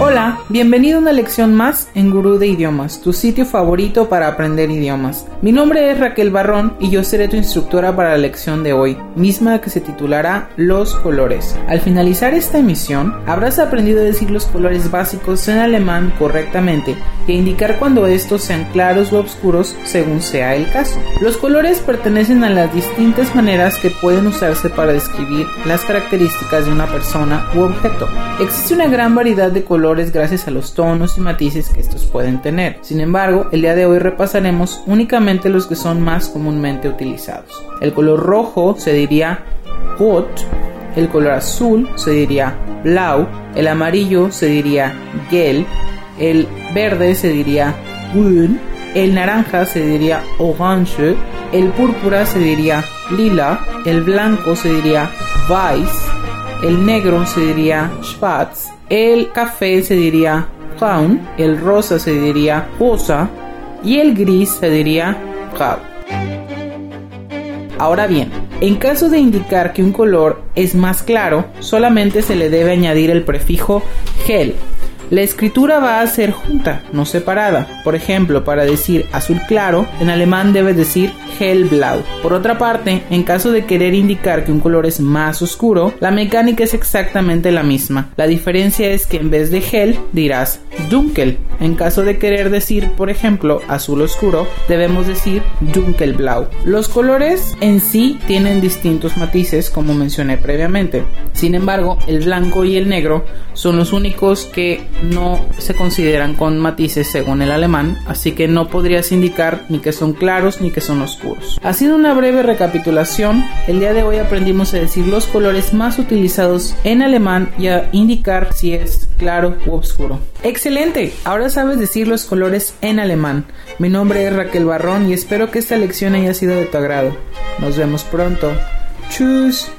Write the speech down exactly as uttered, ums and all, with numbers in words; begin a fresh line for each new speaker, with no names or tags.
Hola, bienvenido a una lección más en Gurú de Idiomas, tu sitio favorito para aprender idiomas. Mi nombre es Raquel Barrón y yo seré tu instructora para la lección de hoy, misma que se titulará Los colores. Al finalizar esta emisión, habrás aprendido a decir los colores básicos en alemán correctamente e indicar cuando estos sean claros o oscuros según sea el caso. Los colores pertenecen a las distintas maneras que pueden usarse para describir las características de una persona u objeto. Existe una gran variedad de colores gracias a los tonos y matices que estos pueden tener. Sin embargo, el día de hoy repasaremos únicamente los que son más comúnmente utilizados. El color rojo se diría rot, el color azul se diría blau, el amarillo se diría gel, el verde se diría grün, el naranja se diría orange, el púrpura se diría lila, el blanco se diría weiß, el negro se diría schwarz, el café se diría braun, el rosa se diría rosa y el gris se diría grau. Ahora bien, en caso de indicar que un color es más claro, solamente se le debe añadir el prefijo hell. La escritura va a ser junta, no separada. Por ejemplo, para decir azul claro, en alemán debe decir hellblau. Por otra parte, en caso de querer indicar que un color es más oscuro, la mecánica es exactamente la misma. La diferencia es que en vez de hell dirás dunkel. En caso de querer decir, por ejemplo, azul oscuro, debemos decir dunkelblau. Los colores en sí tienen distintos matices, como mencioné previamente. Sin embargo, el blanco y el negro son los únicos que no se consideran con matices según el alemán, así que no podrías indicar ni que son claros ni que son oscuros. Haciendo una breve recapitulación, el día de hoy aprendimos a decir los colores más utilizados en alemán y a indicar si es claro u oscuro. ¡Excelente! Ahora sabes decir los colores en alemán. Mi nombre es Raquel Barrón y espero que esta lección haya sido de tu agrado. Nos vemos pronto. ¡Tschüss!